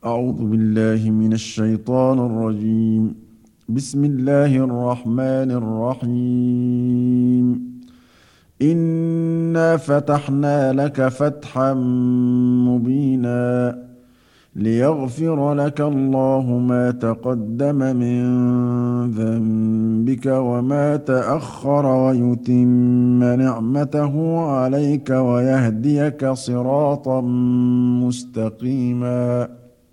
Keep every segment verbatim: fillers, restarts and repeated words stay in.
أعوذ بالله من الشيطان الرجيم. بسم الله الرحمن الرحيم. إنا فتحنا لك فتحا مبينا ليغفر لك الله ما تقدم من ذنبك وما تأخر ويتم نعمته عليك ويهديك صراطا مستقيما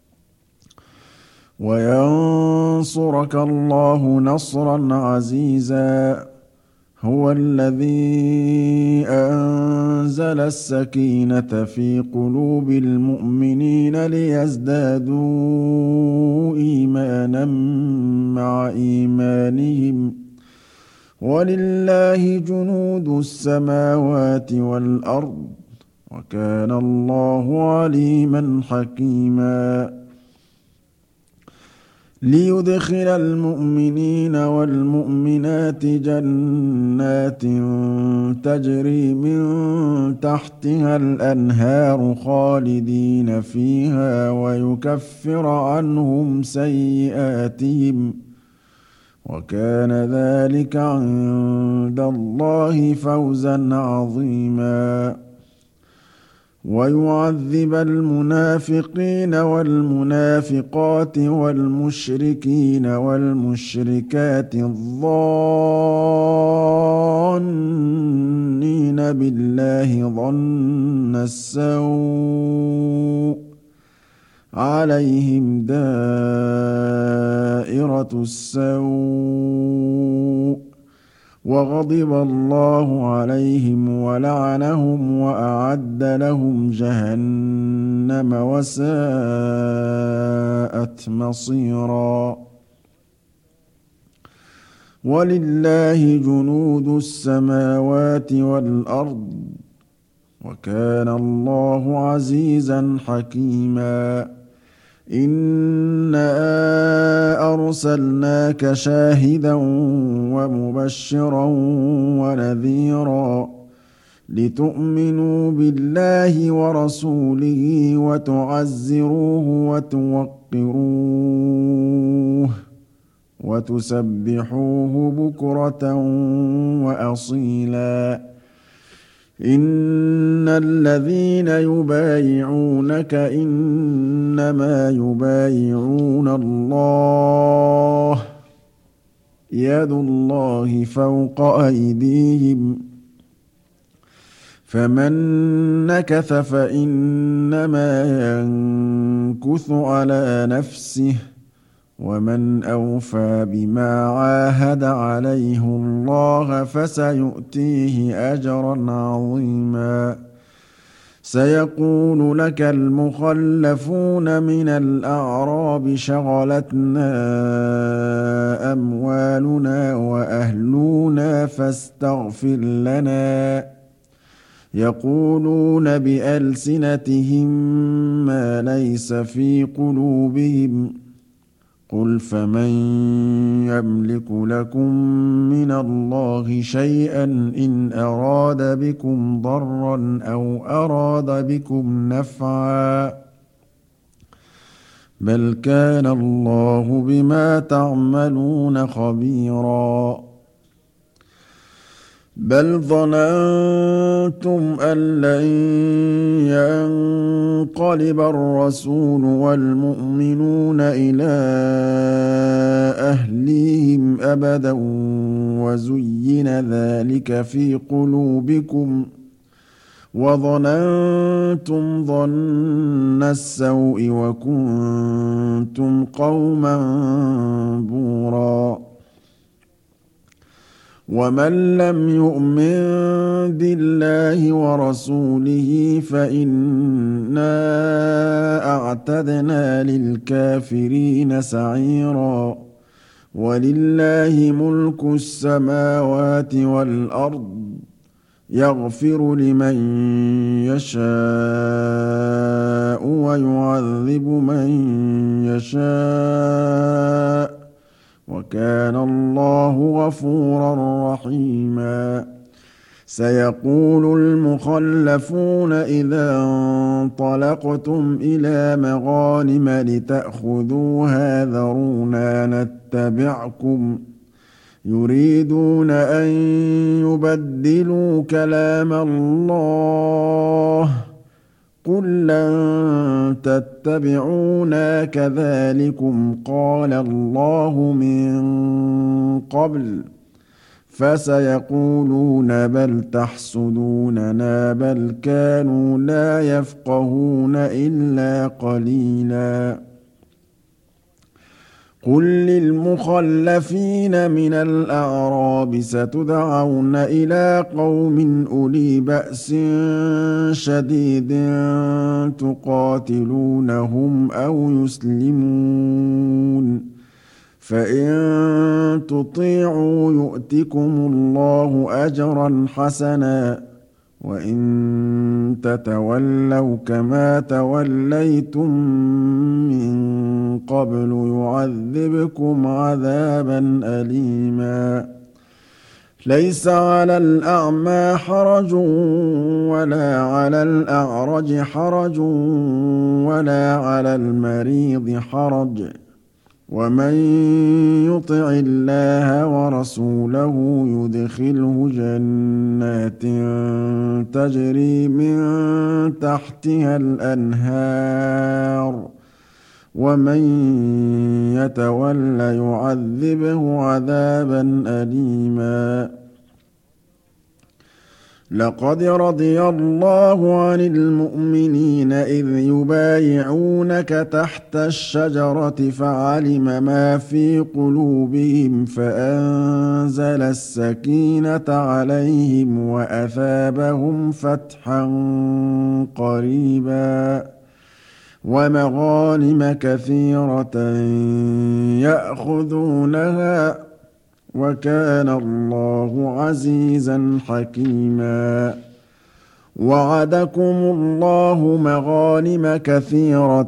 وينصرك الله نصرا عزيزا. هو الذي أنزل السكينة في قلوب المؤمنين ليزدادوا إيمانا مع إيمانهم ولله جنود السماوات والأرض وكان الله عليما حكيما. ليدخل المؤمنين والمؤمنات جنات تجري من تحتها الأنهار خالدين فيها ويكفر عنهم سيئاتهم وكان ذلك عند الله فوزا عظيما. ويعذب المنافقين والمنافقات والمشركين والمشركات الظانين بالله ظن السوء عليهم دائرة السوء وغضب الله عليهم ولعنهم وأعد لهم جهنم وساءت مصيرا. ولله جنود السماوات والأرض وكان الله عزيزا حكيما. إنا أرسلناك شاهدا ومبشرا ونذيرا لتؤمنوا بالله ورسوله وتعزروه وتوقروه وتسبحوه بكرة وأصيلا. إن الذين يبايعونك إنما يبايعون الله يد الله فوق أيديهم فمن نكث فإنما ينكث على نفسه ومن أوفى بما عاهد عليه الله فسيؤتيه أجرا عظيما. سيقول لك المخلفون من الأعراب شغلتنا أموالنا وأهلنا فاستغفر لنا يقولون بألسنتهم ما ليس في قلوبهم قل فمن يملك لكم من الله شيئا إن أراد بكم ضرا أو أراد بكم نفعا بل كان الله بما تعملون خبيرا. بل ظننتم أن لن ينقلب الرسول والمؤمنون إلى أهليهم أبدا وزين ذلك في قلوبكم وظننتم ظن السوء وكنتم قوما بورا. ومن لم يؤمن بالله ورسوله فإنا أعتدنا للكافرين سعيرا. ولله ملك السماوات والأرض يغفر لمن يشاء ويعذب من يشاء وكان الله غفورا رحيما. سيقول المخلفون إذا انطلقتم إلى مغانم لتأخذوها ذرونا نتبعكم يريدون أن يبدلوا كلام الله قل لن تتبعونا كذلكم قال الله من قبل فسيقولون بل تحسدوننا بل كانوا لا يفقهون إلا قليلا قل للمخلفين من الأعراب ستدعون إلى قوم أولي بأس شديد تقاتلونهم أو يسلمون فإن تطيعوا يؤتكم الله أجرا حسنا وإن تتولوا كما توليتم من قبل يعذبكم عذابا أليما ليس على الأعمى حرج ولا على الأعرج حرج ولا على المريض حرج ومن يطع الله ورسوله يدخله جنات تجري من تحتها الأنهار ومن يتول يعذبه عذابا أليما لقد رضي الله عن المؤمنين إذ يبايعونك تحت الشجرة فعلم ما في قلوبهم فأنزل السكينة عليهم وأثابهم فتحا قريبا ومغانم كثيرة يأخذونها وكان الله عزيزا حكيما وعدكم الله مغانم كثيرة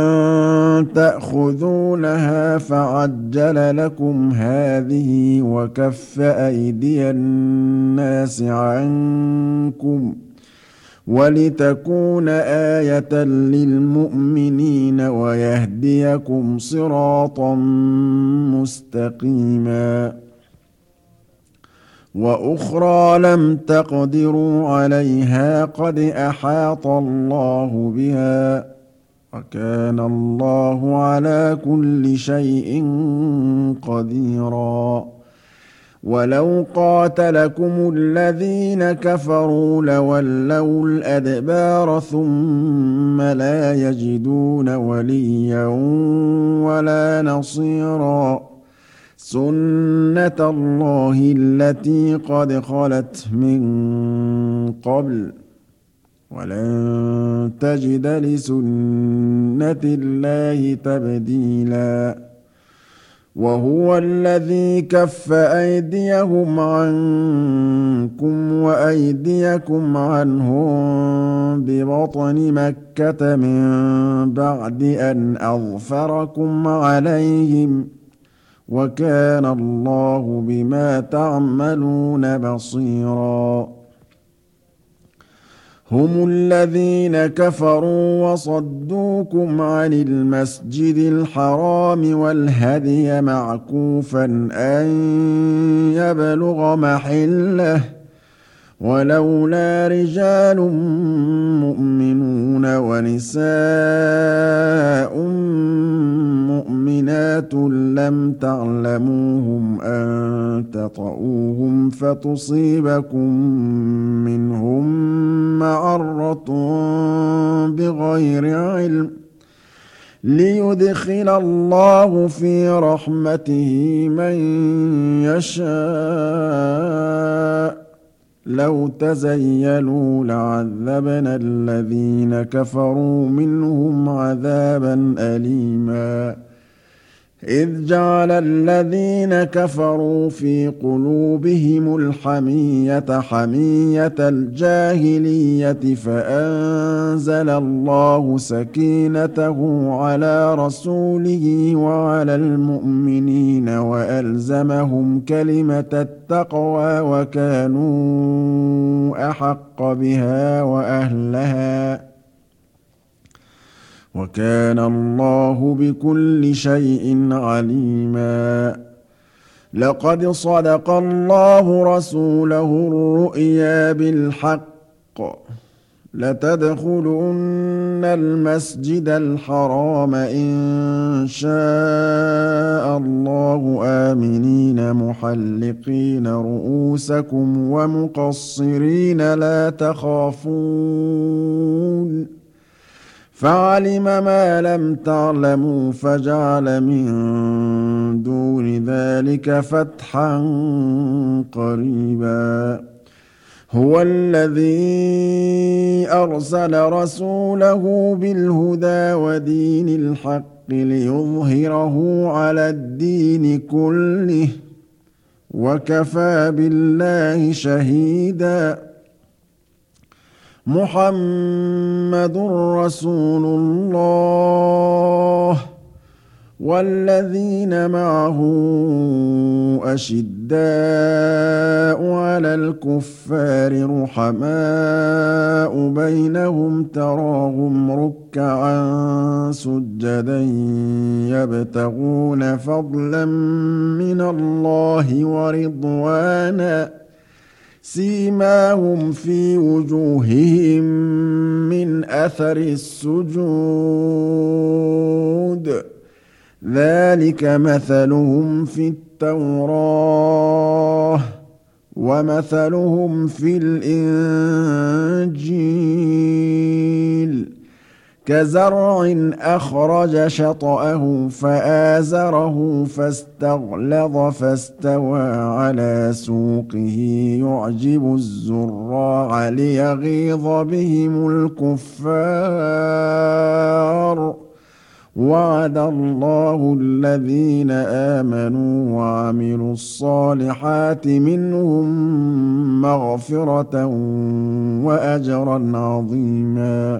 تأخذونها فعجل لكم هذه وكف أيدي الناس عنكم ولتكون آية للمؤمنين ويهديكم صراطا مستقيما وأخرى لم تقدروا عليها قد أحاط الله بها وكان الله على كل شيء قديرا ولو قاتلكم الذين كفروا لولوا الأدبار ثم لا يجدون وليا ولا نصيرا سنة الله التي قد خلت من قبل ولن تجد لسنة الله تبديلا وهو الذي كف أيديهم عنكم وأيديكم عنهم ببطن مكة من بعد أن أظفركم عليهم وكان الله بما تعملون بصيرا هم الذين كفروا وصدوكم عن المسجد الحرام والهدي معكوفا أن يبلغ محله ولولا رجال مؤمنون ونساء مؤمنات لم تعلموهم أن تطؤوهم فتصيبكم منهم معرة بغير علم ليدخل الله في رحمته من يشاء لو تزيلوا لعذبنا الذين كفروا منهم عذابا أليما إذ جعل الذين كفروا في قلوبهم الحمية حمية الجاهلية فأنزل الله سكينته على رسوله وعلى المؤمنين وألزمهم كلمة التقوى وكانوا أحق بها وأهلها وكان الله بكل شيء عليما. لقد صدق الله رسوله الرؤيا بالحق لتدخلن المسجد الحرام إن شاء الله آمنين محلقين رؤوسكم ومقصرين لا تخافون فعلم ما لم تعلموا فجعل من دون ذلك فتحا قريبا. هو الذي أرسل رسوله بالهدى ودين الحق ليظهره على الدين كله وكفى بالله شهيدا. محمد رسول الله والذين معه أشداء على الكفار رحماء بينهم تراهم ركعا سجدا يبتغون فضلا من الله ورضوانا سيماهم في وجوههم من أثر السجود ذلك مثلهم في التوراة ومثلهم في الإنجيل كزرع أخرج شطأه فآزره فاستغلظ فاستوى على سوقه يعجب الزراع ليغيظ بهم الكفار. وعد الله الذين آمنوا وعملوا الصالحات منهم مغفرة وأجرا عظيما.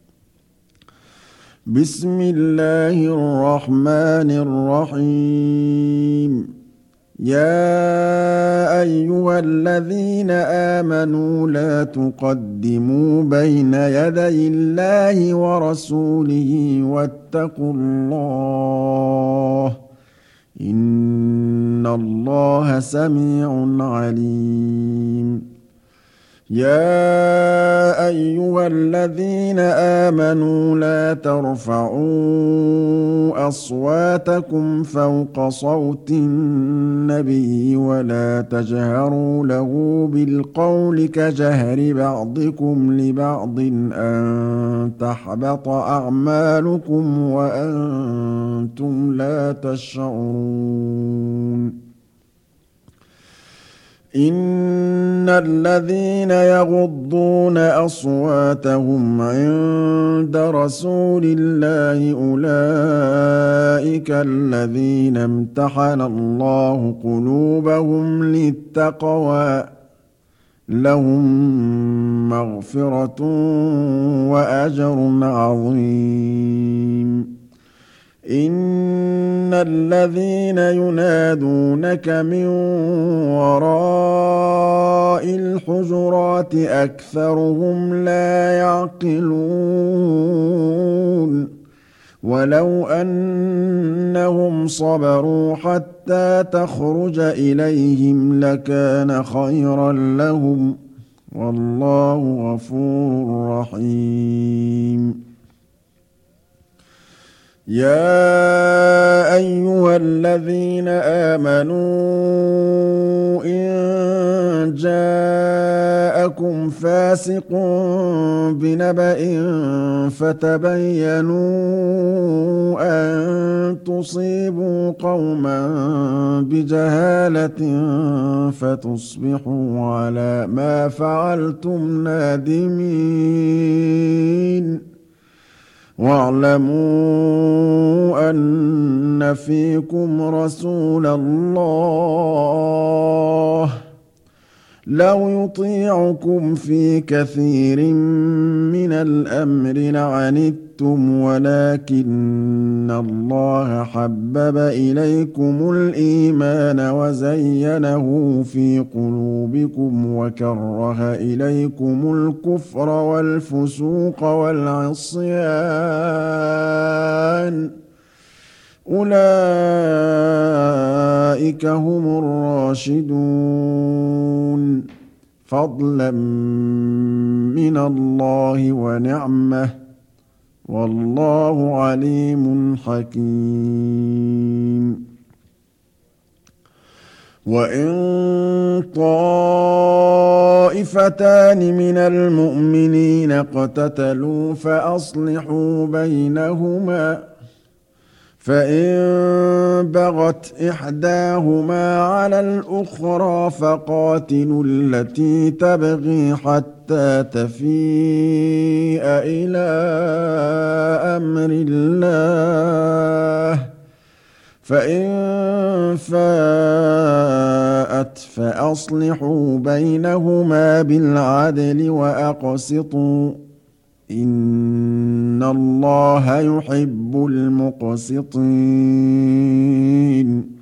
بسم الله الرحمن الرحيم. يا أيها الذين آمنوا لا تقدموا بين يدي الله ورسوله واتقوا الله إن الله سميع عليم. يا أيها الذين آمنوا لا ترفعوا أصواتكم فوق صوت النبي ولا تجهروا له بالقول كجهر بعضكم لبعض أن تحبط أعمالكم وأنتم لا تشعرون. إن الذين يغضون أصواتهم عند رسول الله أولئك الذين امتحن الله قلوبهم للتقوى لهم مغفرة وأجر عظيم. إن الذين ينادونك من وراء الحجرات أكثرهم لا يعقلون. ولو أنهم صبروا حتى تخرج إليهم لكان خيرا لهم والله غفور رحيم. يا أيها الذين آمنوا إن جاءكم فاسق بنبأ فتبينوا أن تصيبوا قوما بجهالة فتصبحوا على ما فعلتم نادمين. واعلموا أن فيكم رسول الله لو يطيعكم في كثير من الأمر لعنتم ولكن الله حبب إليكم الإيمان وزينه في قلوبكم وكره إليكم الكفر والفسوق والعصيان أولئك هم الراشدون فضلا من الله ونعمة والله عليم حكيم وإن طائفتان من المؤمنين اقتتلوا فأصلحوا بينهما فإن بغت إحداهما على الأخرى فقاتلوا التي تبغي حتى تفيء إلى أمر الله فإن فاءت فأصلحوا بينهما بالعدل وأقسطوا إن الله يحب المقسطين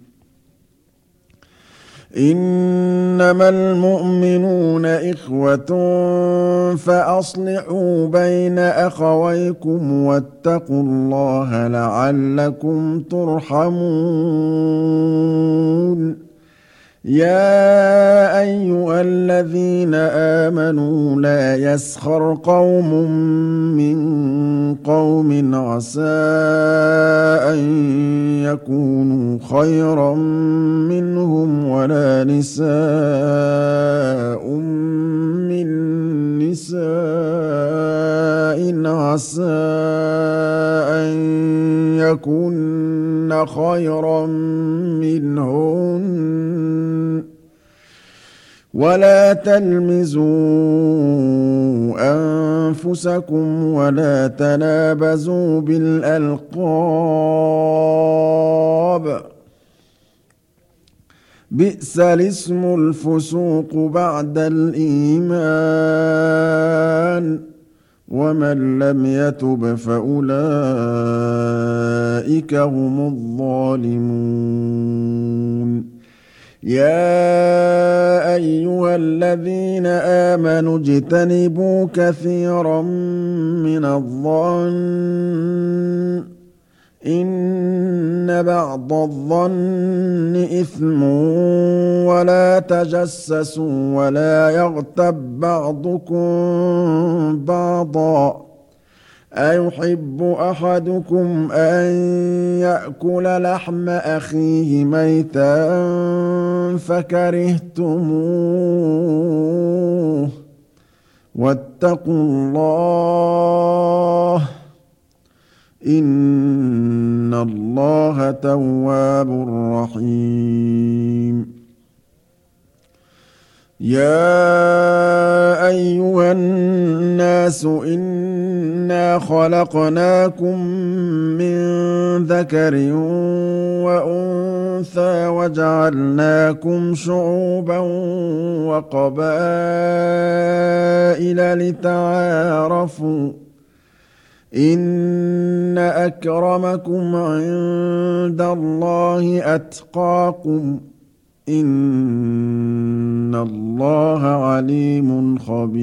إنما المؤمنون إخوة فأصلحوا بين أخويكم واتقوا الله لعلكم ترحمون يا أيها الذين آمنوا لا يسخر قوم من قوم عسى أن يكونوا خيرا منهم ولا نساء من نساء عسى أن يكن خيرا منهن ولا تلمزوا أنفسكم ولا تنابزوا بالألقاب بئس الاسم الفسوق بعد الإيمان ومن لم يتب فأولئك هم الظالمون يا أيها الذين آمنوا اجتنبوا كثيرا من الظن إن بعض الظن إثم ولا تجسسوا ولا يغتب بعضكم بعضا أيحب أحدكم أن يأكل لحم أخيه ميتا فكرهتموه واتقوا الله إن الله تواب رحيم يا أيها الناس إنا خلقناكم من ذكر وأنثى وجعلناكم شعوبا وقبائل لتعارفوا إن أكرمكم عند الله أتقاكم إن الله عليم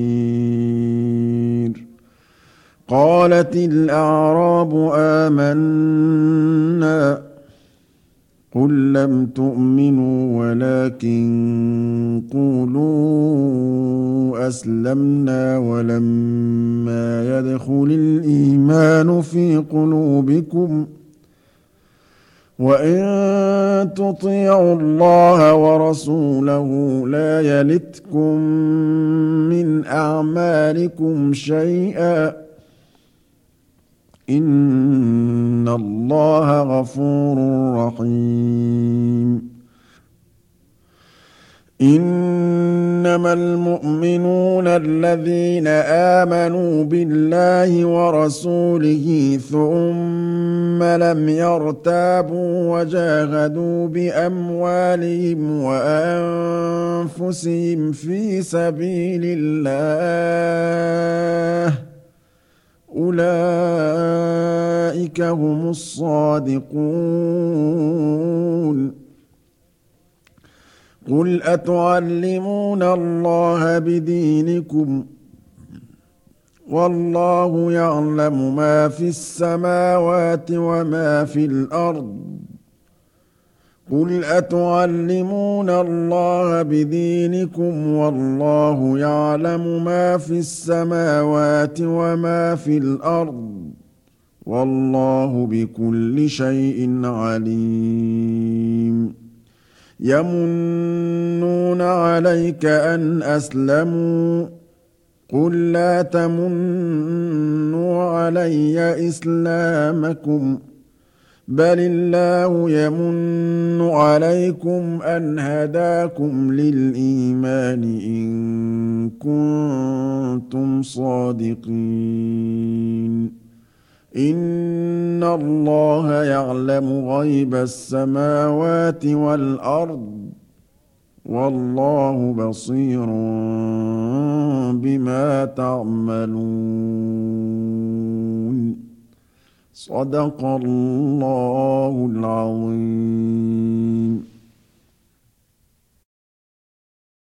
خبير قالت الأعراب آمنا قل لم تؤمنوا ولكن قولوا أسلمنا ولما يدخل الإيمان في قلوبكم وإن تطيعوا الله ورسوله لا يلتكم من أعمالكم شيئا إن الله غفور رحيم إن إنما المؤمنون الذين آمنوا بالله ورسوله ثم لم يرتابوا وجاهدوا بأموالهم وأنفسهم في سبيل الله أولئك هم الصادقون قل أتعلمون الله بدينكم والله يعلم ما في السماوات وما في الأرض قل أتعلمون الله بدينكم والله يعلم ما في السماوات وما في الأرض والله بكل شيء عليم يمنون عليك أن أسلموا قل لا تمنوا علي إسلامكم بل الله يمن عليكم أن هداكم للإيمان إن كنتم صادقين إن الله يعلم غيب السماوات والأرض والله بصير بما تعملون صدق الله العظيم